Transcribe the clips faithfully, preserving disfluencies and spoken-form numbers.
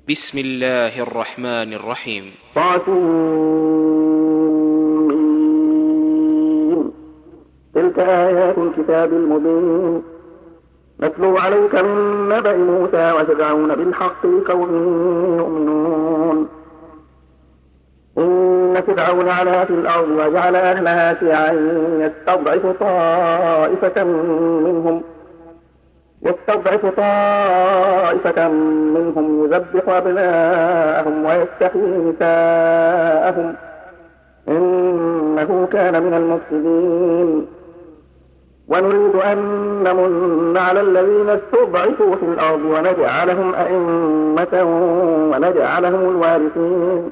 بسم الله الرحمن الرحيم. طاسين. تلك آيات الكتاب المبين نتلو عليك من نبأ موسى وفرعون بالحق لقوم يؤمنون. إن فرعون علا في الأرض وجعل أهلها شيعا يستضعف طائفة منهم يستضعف طائفة منهم يذبح أبناءهم ويستحيي نساءهم إنه كان من المفسدين. ونريد أن نمن على الذين استضعفوا في الأرض ونجعلهم أئمة ونجعلهم الوارثين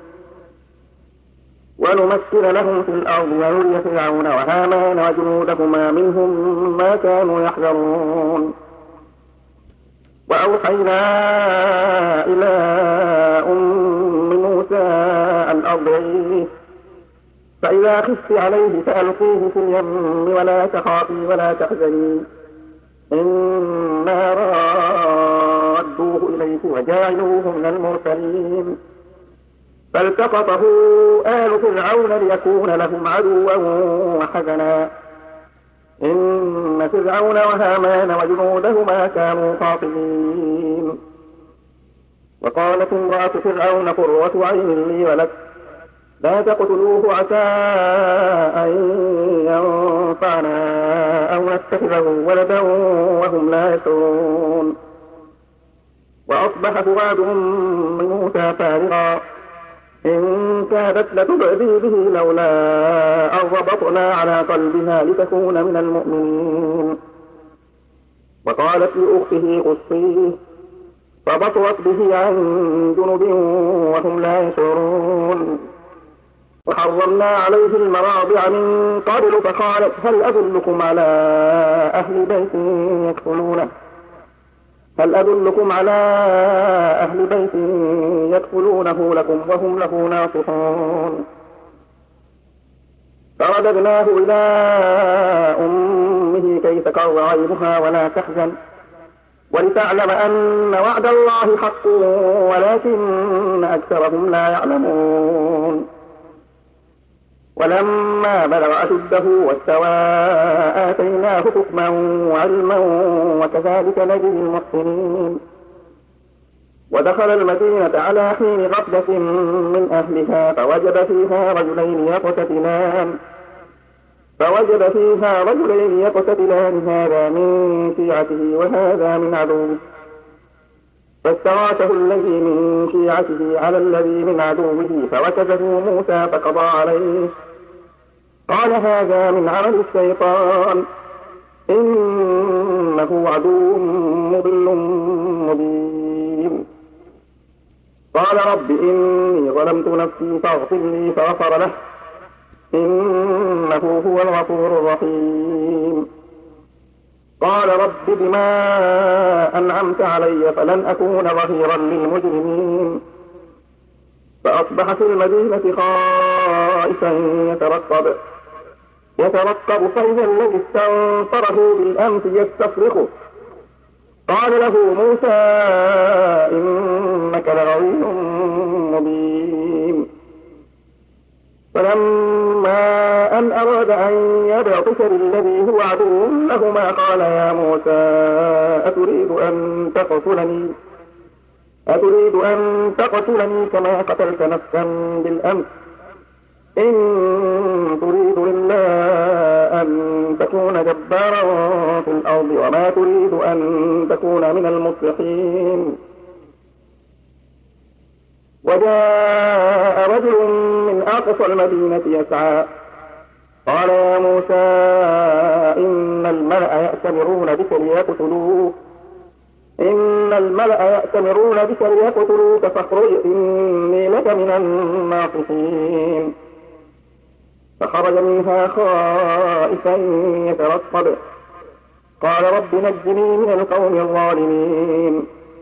ونمكن لهم في الأرض ونري فرعون وهامان وجنودهما منهم ما كانوا يحذرون. وأوحينا إلى أم موسى أن أرضعيه فإذا خفت عليه فألقيه في اليم ولا تخافي ولا تحزني إنا رادوه إليك وجاعلوه من المرسلين. فالتقطه آل فرعون ليكون لهم عدوا وحزنا إن فرعون وهامان وجنودهما كانوا خاطئين. وقالت امرأة فرعون قرة عين لي ولك لا تقتلوه عسى أن ينفعنا أو نتخذه ولدا وهم لا يشعرون. وأصبح فؤاد من موسى فارغا إن كادت لتبدي به لولا أن ربطنا على قلبها لتكون من المؤمنين. وقالت لأخته قصيه فبصرت به عن جنب وهم لا يشعرون. وحرمنا عليه المراضع من قبل فقالت هل أدلكم على أهل بيت يكفلونه هل أدلكم على أهل بيت يكفلونه لكم وهم له ناصحون. فرددناه إلى أمه كي تقر عينها ولا تحزن ولتعلم أن وعد الله حق ولكن أكثرهم لا يعلمون. ولما بلغ أشده واستوى آتيناه حكما وعلما وكذلك نجزي المحسنين. ودخل المدينة على حين غفلة من أهلها فوجد فيها رجلين يقتتلان فوجد فيها رجلين يقتتلان هذا من شيعته وهذا من عدوه فاستغاثه الذي من شيعته على الذي من عدوه فوكزه موسى فقضى عليه قال هذا من عمل الشيطان إنه عدو مضل مبين. قال رب إني ظلمت نفسي فاغفر لي فغفر له إنه هو الغفور الرحيم. قال رب بما أنعمت علي فلن أكون ظهيرا للمجرمين. فأصبح في المدينة خائفا يترقب يترقب فإذا الذي استنصره بالأمس يستصرخه قال له موسى إنك لغوي مبين. فلما أن أراد أن يبطش بالذي هو عدو لهما قال يا موسى أتريد أن تقتلني أتريد أن تقتلني كما قتلت نفسا بالأمس إن تريد إلا أن تكون جبارا في الأرض وما تريد أن تكون من المصلحين. وجاء رجل من أقصى المدينة يسعى قال يا موسى إن الملأ يأتمرون بك ليقتلوك إن الملأ يأتمرون بك ليقتلوك فاخرج إني لك من الناصحين. فخرج منها خائفا يترقب قال رب نجني من القوم الظالمين.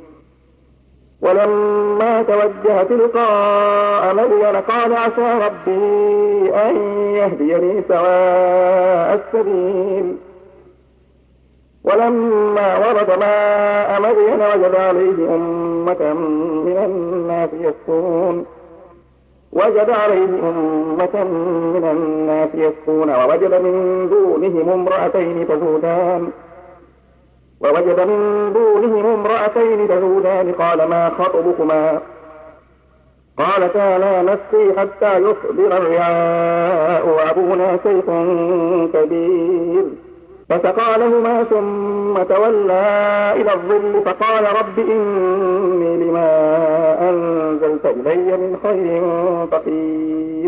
ولما توجه تلقاء مدين قال عسى ربي أن يهديني سواء السبيل. ولما ورد ماء مدين وجد عليه أمة من الناس يسكون وجد عليه أمة من الناس يسكون ووجد من دونهم امرأتين تذودان ووجد من دونهم امرأتين تذودان قال ما خطبكما قالتا لا نسقي حتى يصدر الرعاء وأبونا شيخ كبير فسقى لهما ثم تولى إلى الظل فقال رب إني لما أنزلت إلي من خير فقير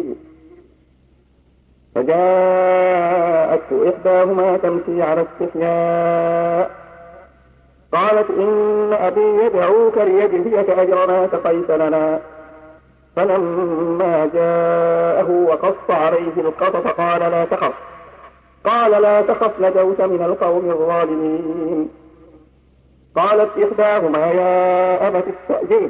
فجاءته إحداهما تمشي على استحياء قالت إن أبي يدعوك ليجزيك أجر ما سقيت لنا فلما جاءه وقص عليه القصص قال لا تخف قال لا تخف نجوت من القوم الظالمين قالت إحداهما يا أبت استأجره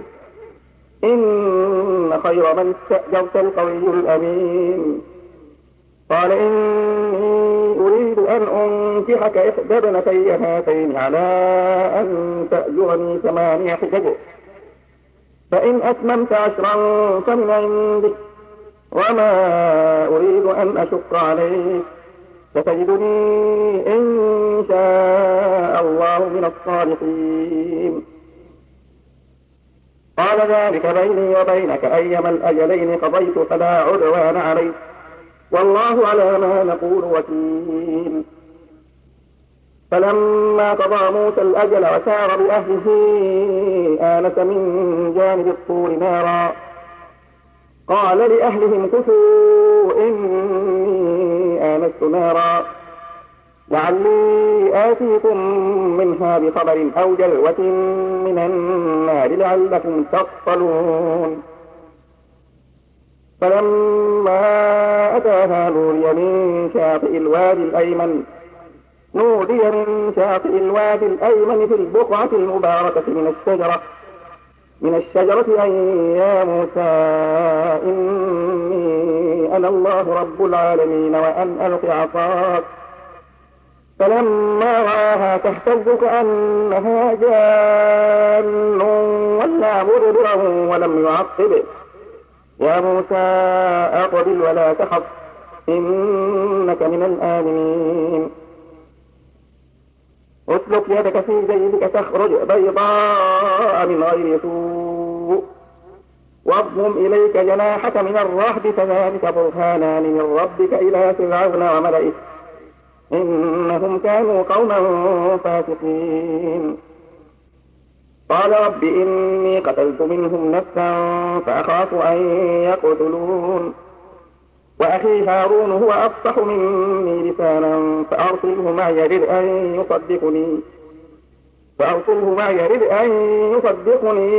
إن خير من استأجرت القوي الأمين قال إني أريد أن أنكحك إحدى ابنتي هاتين على أن تأجرني ثماني حجج فإن أتممت عشرا فمن عندك وما أريد أن أشق عليك ستجدني إن شاء الله من الصالحين قال ذلك بيني وبينك أيما الأجلين قضيت فلا عدوان علي والله على ما نقول وكيل فلما قضى موسى الأجل وسار بأهله آنس من جانب الطور نارا قال لأهلهم كثوا إني آنست نارا لعلي آتيكم منها بخبر أو جلوة من النار لعلكم تصطلون فلما أتاها نودي من شاطئ الوادي الأيمن نودي من شاطئ الوادي الأيمن في البقعة المباركة من الشجرة من الشجرة أن يا موسى إني أنا الله رب العالمين وأن ألق عصاك فلما رآها تهتز كأنها جان ولا مدبرا ولم يعقب يا موسى أقبل ولا تخف إنك من الآمنين اسلك يدك في جيبك تخرج بيضاء من غير سوء واضم إليك جناحك من الرهب فذلك برهانان من ربك إلى فرعون وملئه إنهم كانوا قوما فاسقين قال رب إني قتلت منهم نفسا فأخاف أن يقتلون وأخي هارون هو أفصح مني لسانا فأرسله معي يرد أن يصدقني فأرسله معي يرد أن يصدقني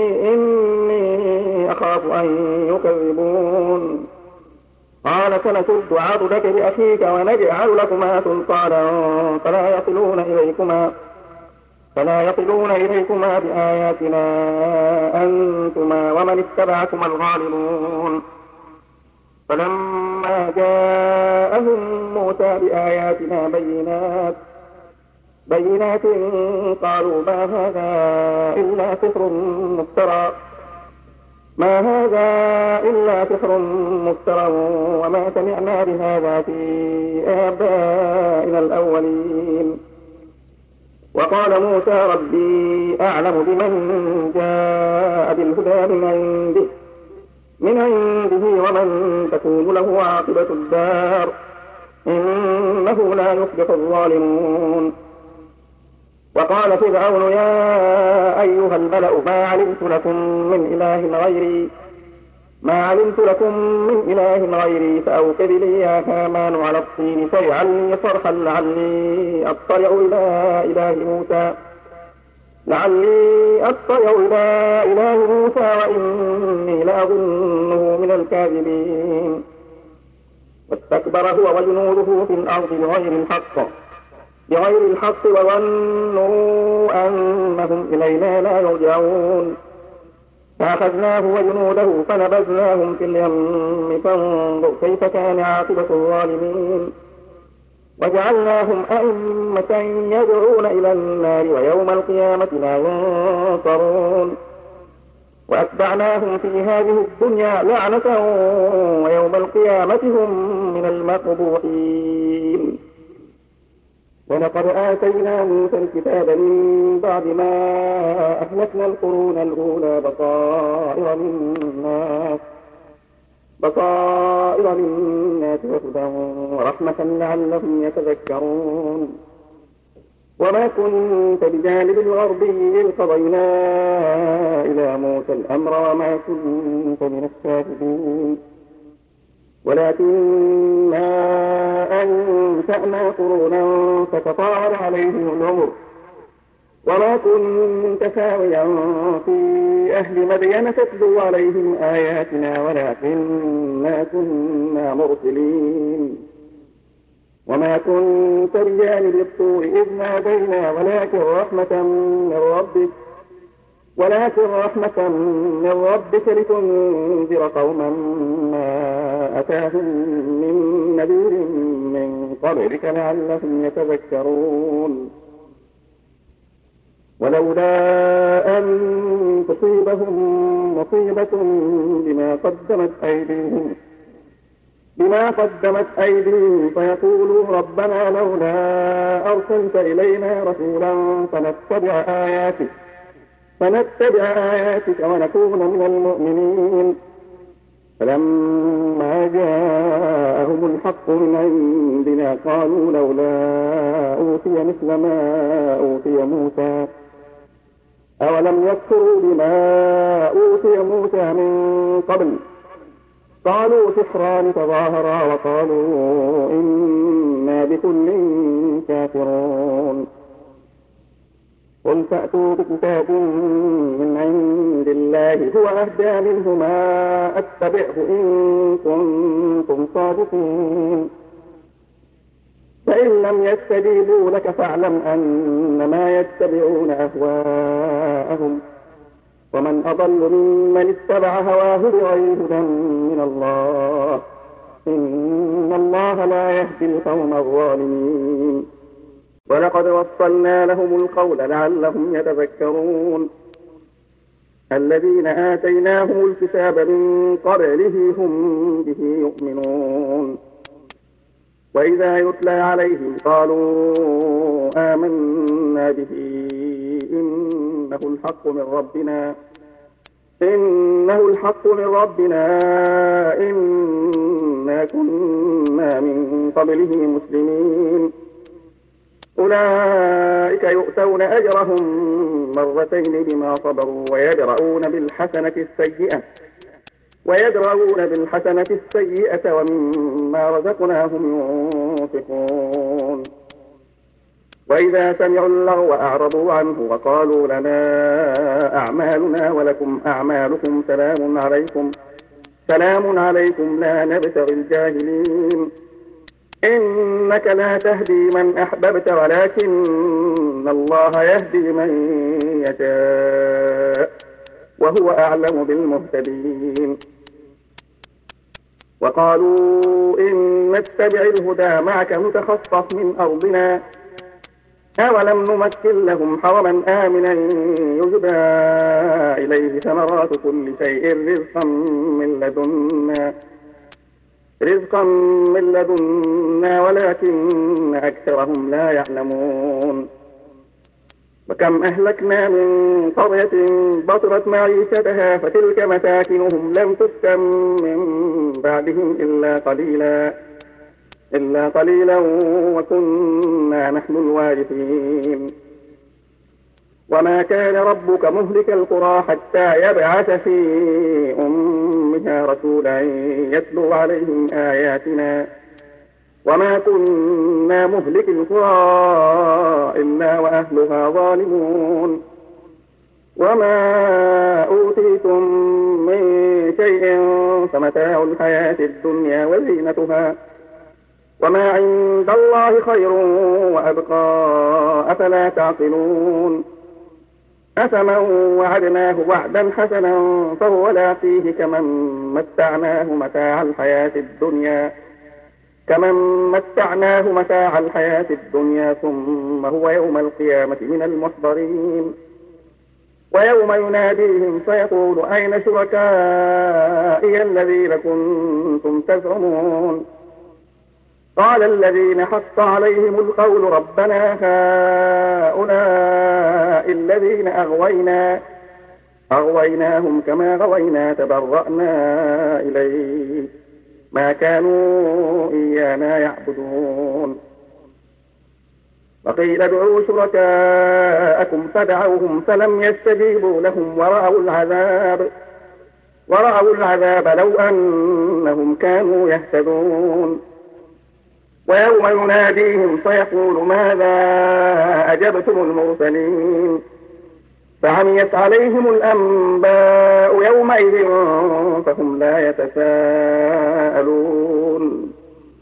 إني أخاف أن يكذبون قال سنشد عضدك بأخيك ونجعل لكما سلطانا فلا يصلون إليكما فلا يصلون إليكما بآياتنا أنتما ومن اتبعكما الغالبون فلما جاءهم موسى بآياتنا بينات بينات قالوا ما هذا إلا سحر مفترى ما هذا إلا سحر مفترى وما سمعنا بهذا في آبائنا الأولين وقال موسى ربي أعلم بمن جاء بالهدى من عنده من عنده ومن تكون له عاقبة الدار إنه لا يفلح الظالمون وقال فرعون يا أيها الملأ ما علمت لكم من إله غيري ما علمت لكم من إله غيري فأوقد لي يا هامان على الطين فاجعل لي صرحا لعلي أطلع إلى إله موسى لعلي أطلع إلى إله موسى وإني لأظنه من الكاذبين واستكبر هو وجنوده في الأرض بغير الحق بغير الحق وظنوا أنهم إلينا لا يرجعون فأخذناه وجنوده فنبذناهم في اليم فانظر كيف كان عاقبة الظالمين وجعلناهم أئمة يدعون إلى النار ويوم القيامة لا ينصرون وأتبعناهم في هذه الدنيا لعنة ويوم القيامة هم من المقبوحين. ولقد آتينا موسى الكتاب من بعد ما أهلكنا القرون الأولى بصائر للناس بصائر للناس وهدى ورحمة لعلهم يتذكرون. وما كنت بجانب الغربي إذ قضينا إلى موسى الأمر وما كنت من الشاهدين ولكننا أنشأنا قرونا فتطاول عليهم العمر وما كنت ساويا في أهل مدين تتلو عليهم آياتنا ولكننا كنا مرسلين. وما كنت بجانب الطور إذ نادينا ولكن رحمة من ربك ولكن رحمة من ربك لتنذر قوما ما أتاهم من نذير من قبلك لعلهم يتذكرون. ولولا أن تصيبهم مصيبة بما قدمت أيديهم بما قدمت أيديهم فيقولوا ربنا لولا أرسلت إلينا رسولا فنتبع آياتك فنتبع آياتك ونكون من المؤمنين. فلما جاءهم الحق من عندنا قالوا لولا أوتي مثل ما أوتي موسى أولم يكفروا بما أوتي موسى من قبل قالوا سحران تظاهرا وقالوا إنا بكل كافرون. قل فأتوا بكتاب من عند الله هو أهدى منهما أتبعه إن كنتم صادقين. فإن لم يستجيبوا لك فاعلم أنما يتبعون أهواءهم ومن أضل ممن اتبع هواه بغير هدى من الله إن الله لا يهدي القوم الظالمين. ولقد وصلنا لهم القول لعلهم يتذكرون. الذين آتيناهم الكتاب من قبله هم به يؤمنون. وإذا يتلى عليهم قالوا آمنا به إنه الحق من ربنا إنه الحق من ربنا إنا كنا من قبله مسلمين. أولئك يؤتون أجرهم مرتين بما صبروا ويدرؤون بالحسنة السيئة ويدرؤون بالحسنة السيئة ومما رزقناهم ينفقون. وإذا سمعوا اللغو أعرضوا عنه وقالوا لنا أعمالنا ولكم أعمالكم سلام عليكم سلام عليكم لا نبتغي الجاهلين. إنك لا تهدي من أحببت ولكن الله يهدي من يشاء وهو أعلم بالمهتدين. وقالوا إن نتبع الهدى معك نتخطف من أرضنا أولم نمكن لهم حرما آمنا يجبى إليه ثمرات كل شيء رزقا من لدنا رزقا من لدنا ولكن أكثرهم لا يعلمون. وكم أهلكنا من قرية بطرت معيشتها فتلك مساكنهم لم تسكن من بعدهم إلا قليلا إلا قليلا وكنا نحن الوارثين. وما كان ربك مهلك القرى حتى يبعث في أمها رسولا يتلو عليهم آياتنا وما كنا مهلك القرى إلا وأهلها ظالمون. وما أوتيتم من شيء فمتاع الحياة الدنيا وزينتها وما عند الله خير وأبقى أفلا تعقلون. أفمن وعدناه وعدا حسنا فهو لاقيه كمن متعناه متاع الحياة الدنيا كمن متعناه متاع الحياة الدنيا ثم هو يوم القيامة من المحضرين. ويوم يناديهم فيقول أين شركائي الذين كنتم تزعمون قال الذين حق عليهم القول ربنا هؤلاء الذين أغوينا أغويناهم كما غوينا تبرأنا إليك ما كانوا إيانا يعبدون وقيل ادعوا شركاءكم فدعوهم فلم يستجيبوا لهم ورأوا العذاب ورأوا العذاب لو أنهم كانوا يهتدون ويوم يناديهم فيقول ماذا أجبتم المرسلين فعميت عليهم الأنباء يومئذ فهم لا يتساءلون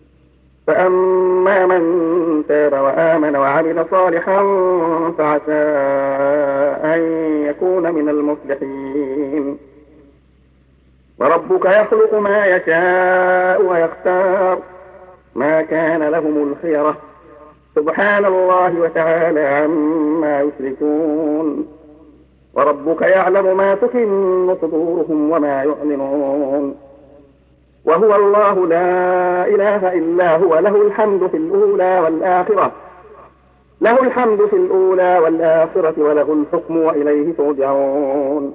فأما من تاب وآمن وعمل صالحا فعسى أن يكون من المفلحين وربك يخلق ما يشاء ويختار ما كان لهم الخيرة سبحان الله وتعالى عما يشركون وربك يعلم ما تكن صدورهم وما يعلنون وهو الله لا إله إلا هو له الحمد في الأولى والآخرة له الحمد في الأولى والآخرة وله الحكم وإليه ترجعون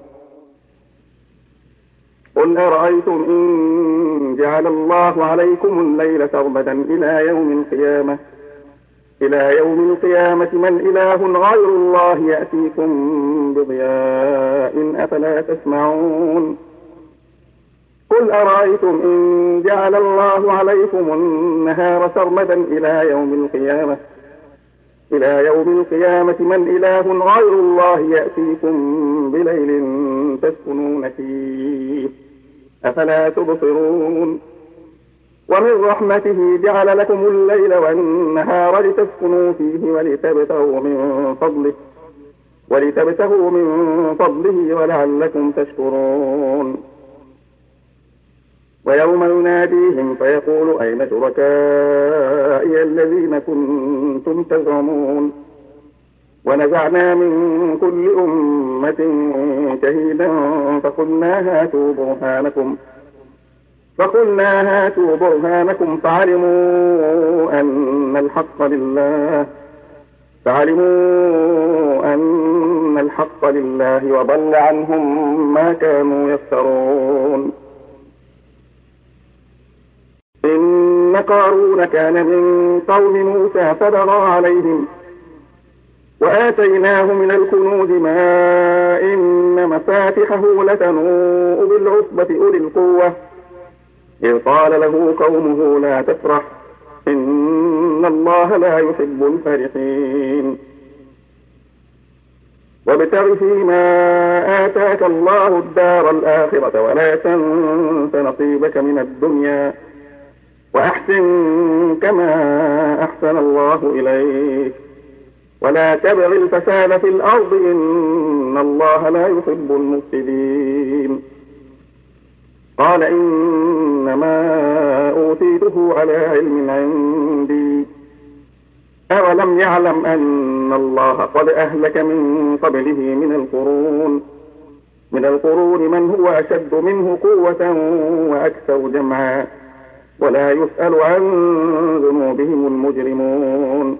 قل أرأيتم إن جعل الله عليكم الليل سرمدا إلى يوم القيامة إلى يوم القيامة من إله غير الله يأتيكم بضياء أفلا تسمعون قل أرأيتم إن جعل الله عليكم النهار سرمدا إلى يوم القيامة إلى يوم القيامة من إله غير الله يأتيكم بليل تسكنون فيه أفلا تبصرون ومن رحمته جعل لكم الليل والنهار لتسكنوا فيه ولتبتغوا من فضله ولتبتغوا من فضله ولعلكم تشكرون ويوم يناديهم فيقول أين شركائي الذين كنتم تزعمون ونزعنا من كل أمة شهيدا فقلنا هاتوا برهانكم فقلنا هاتوا برهانكم فعلموا أن الحق لله فعلموا أن الحق لله وضل عنهم ما كانوا يفترون إن قارون كان من قوم موسى فبغى عليهم وآتيناه من الكنوز ما إن مفاتحه لتنوء بالعصبة أولي القوة إذ قال له قومه لا تفرح إن الله لا يحب الفرحين وابتغ فيما آتاك الله الدار الآخرة ولا تنس نصيبك من الدنيا وأحسن كما أحسن الله إليك ولا تبغ الفساد في الأرض إن الله لا يحب المفسدين قال إنما أوتيته على علم عندي أولم يعلم أن الله قد أهلك من قبله من القرون من القرون من هو أشد منه قوة وأكثر جمعا ولا يسأل عن ذنوبهم المجرمون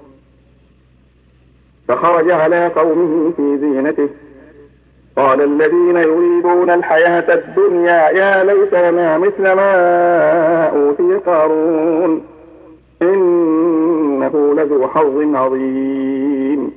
فخرج على قومه في زينته قال الذين يريدون الحياة الدنيا يا ليت لنا مثل ما أوتي قارون إنه لذو حظ عظيم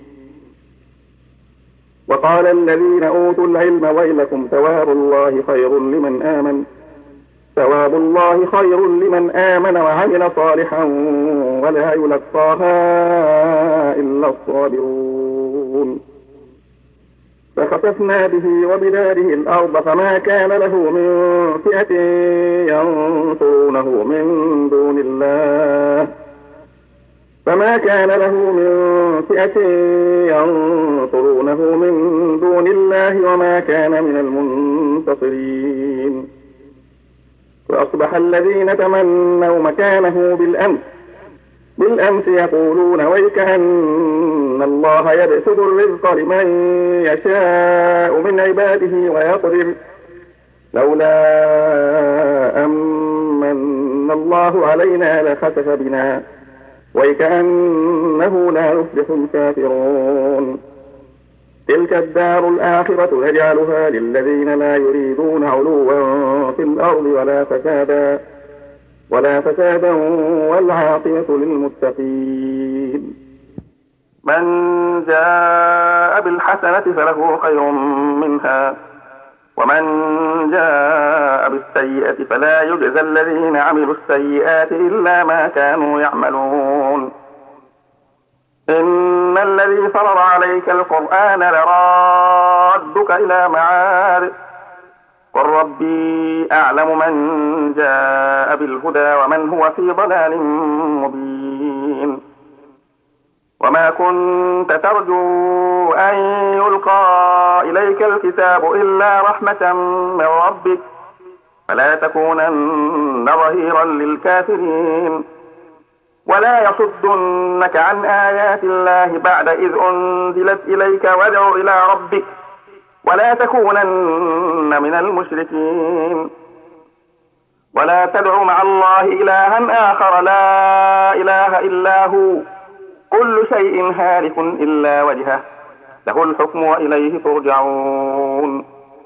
وقال الذين أوتوا العلم ويلكم ثواب الله خير لمن آمن ثواب الله خير لمن آمن وعمل صالحا ولا يلقاها إلا الصابرون فخسفنا به وبداره الأرض فما كان له من فئة ينصرونه من دون الله فما كان له من فئة ينصرونه من دون الله وما كان من المنتصرين وأصبح الذين تمنوا مكانه بالأمس بالأمس يقولون ويك أن إن الله يبسط الرزق لمن يشاء من عباده ويقدر لولا أمن الله علينا لخسف بنا وكأنه لا يفلح الكافرون تلك الدار الآخرة نجعلها للذين لا يريدون علوا في الأرض ولا فسادا ولا فسادا والعاقبة للمتقين من جاء بالحسنة فله خير منها ومن جاء بالسيئة فلا يجزى الذين عملوا السيئات إلا ما كانوا يعملون إن الذي فرض عليك القرآن لرادك إلى معاد قل ربي أعلم من جاء بالهدى ومن هو في ضلال مبين وما كنت ترجو أن يلقى إليك الكتاب إلا رحمة من ربك فلا تكونن ظهيرا للكافرين ولا يصدنك عن آيات الله بعد إذ أنزلت إليك وادع إلى ربك ولا تكونن من المشركين ولا تدع مع الله إلها آخر لا إله إلا هو كل شيء هالك إلا وجهه له الحكم وإليه ترجعون